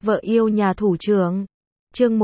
Vợ yêu nhà thủ trưởng. Chương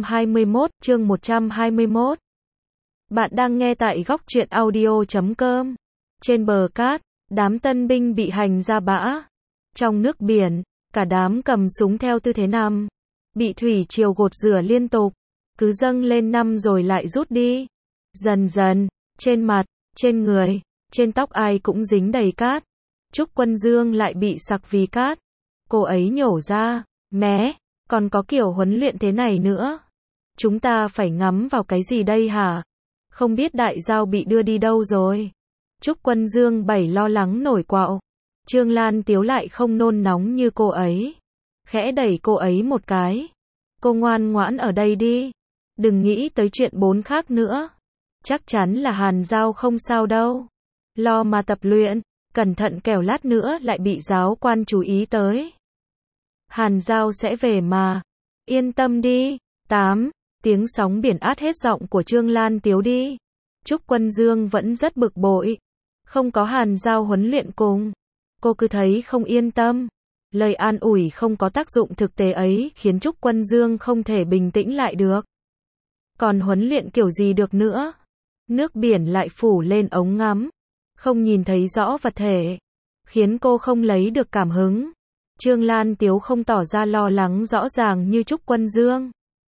121. Bạn đang nghe tại góc truyện audio.com. Trên bờ cát, đám tân binh bị hành ra bã. Trong nước biển, cả đám cầm súng theo tư thế nằm. Bị thủy triều gột rửa liên tục. Cứ dâng lên năm rồi lại rút đi. Dần dần, trên mặt, trên người, trên tóc ai cũng dính đầy cát. Trúc Quân Dương lại bị sặc vì cát. Cô ấy nhổ ra, mé, còn có kiểu huấn luyện thế này nữa. Chúng ta phải ngắm vào cái gì đây hả? Không biết đại giao bị đưa đi đâu rồi. Trúc Quân Dương bày lo lắng nổi quạo. Trương Lan Tiếu lại không nôn nóng như cô ấy. Khẽ đẩy cô ấy một cái. Cô ngoan ngoãn ở đây đi. Đừng nghĩ tới chuyện bốn khác nữa. Chắc chắn là Hàn Giao không sao đâu. Lo mà tập luyện, cẩn thận kẻo lát nữa lại bị giáo quan chú ý tới. Hàn Giao sẽ về mà. Yên tâm đi. 8. Tiếng sóng biển át hết giọng của Trương Lan Tiếu đi. Trúc Quân Dương vẫn rất bực bội. Không có Hàn Giao huấn luyện cùng. Cô cứ thấy không yên tâm. Lời an ủi không có tác dụng thực tế ấy khiến Trúc Quân Dương không thể bình tĩnh lại được. Còn huấn luyện kiểu gì được nữa? Nước biển lại phủ lên ống ngắm. Không nhìn thấy rõ vật thể. Khiến cô không lấy được cảm hứng. Trương Lan Tiếu không tỏ ra lo lắng rõ ràng như Trúc Quân Dương.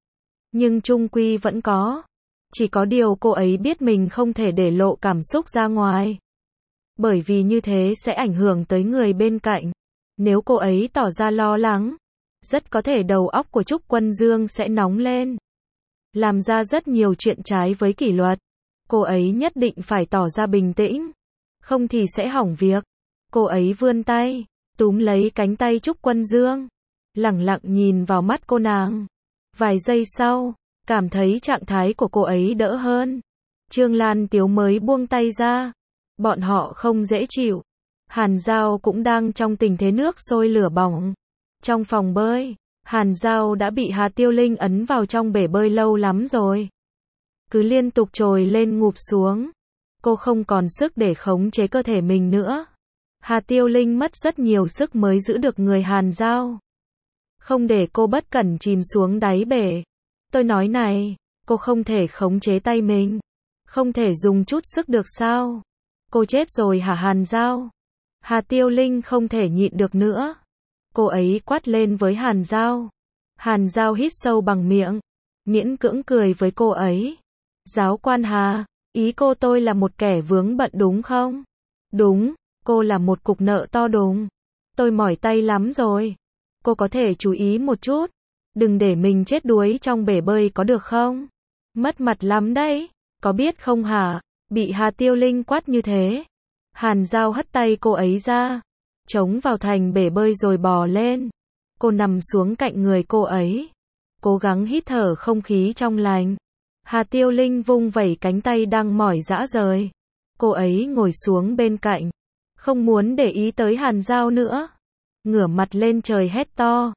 Nhưng chung quy vẫn có. Chỉ có điều cô ấy biết mình không thể để lộ cảm xúc ra ngoài. Bởi vì như thế sẽ ảnh hưởng tới người bên cạnh. Nếu cô ấy tỏ ra lo lắng, rất có thể đầu óc của Trúc Quân Dương sẽ nóng lên. Làm ra rất nhiều chuyện trái với kỷ luật. Cô ấy nhất định phải tỏ ra bình tĩnh. Không thì sẽ hỏng việc. Cô ấy vươn tay, túm lấy cánh tay Trúc Quân Dương. Lẳng lặng nhìn vào mắt cô nàng. Vài giây sau, cảm thấy trạng thái của cô ấy đỡ hơn. Trương Lan Tiếu mới buông tay ra. Bọn họ không dễ chịu. Hàn Giao cũng đang trong tình thế nước sôi lửa bỏng. Trong phòng bơi, Hàn Giao đã bị Hà Tiêu Linh ấn vào trong bể bơi lâu lắm rồi. Cứ liên tục trồi lên ngụp xuống. Cô không còn sức để khống chế cơ thể mình nữa. Hà Tiêu Linh mất rất nhiều sức mới giữ được người Hàn Giao. Không để cô bất cẩn chìm xuống đáy bể. Tôi nói này, cô không thể khống chế tay mình. Không thể dùng chút sức được sao? Cô chết rồi hả Hàn Giao? Hà Tiêu Linh không thể nhịn được nữa. Cô ấy quát lên với Hàn Giao. Hàn Giao hít sâu bằng miệng. Miễn cưỡng cười với cô ấy. Giáo quan Hà, ý cô tôi là một kẻ vướng bận đúng không? Đúng, cô là một cục nợ to đùng. Tôi mỏi tay lắm rồi. Cô có thể chú ý một chút. Đừng để mình chết đuối trong bể bơi có được không? Mất mặt lắm đấy. Có biết không hả? Bị Hà Tiêu Linh quát như thế. Hàn Giao hất tay cô ấy ra. Chống vào thành bể bơi rồi bò lên. Cô nằm xuống cạnh người cô ấy. Cố gắng hít thở không khí trong lành. Hà Tiêu Linh vung vẩy cánh tay đang mỏi rã rời. Cô ấy ngồi xuống bên cạnh. Không muốn để ý tới Hàn Giao nữa. Ngửa mặt lên trời hét to.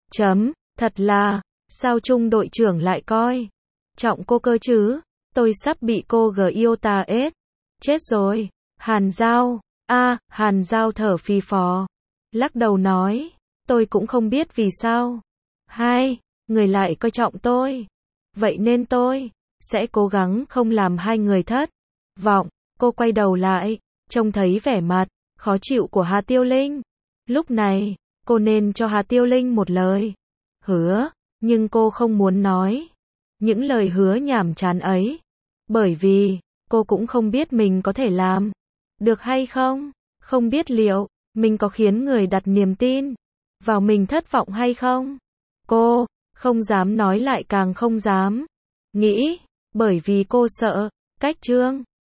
Thật là, sao trung đội trưởng lại coi trọng cô cơ chứ? Tôi sắp bị cô yêu ta ết. Chết rồi. Hàn Giao. Hàn Giao thở phì phò. Lắc đầu nói. Tôi cũng không biết vì sao. Hai, người lại coi trọng tôi. Vậy nên tôi sẽ cố gắng không làm hai người thất vọng. Cô quay đầu lại, trông thấy vẻ mặt khó chịu của Hà Tiêu Linh. Lúc này, cô nên cho Hà Tiêu Linh một lời hứa, nhưng cô không muốn nói những lời hứa nhảm chán ấy. Bởi vì, cô cũng không biết mình có thể làm được hay không. Không biết liệu mình có khiến người đặt niềm tin vào mình thất vọng hay không. Cô không dám nói lại càng không dám nghĩ. Bởi vì cô sợ cách Trương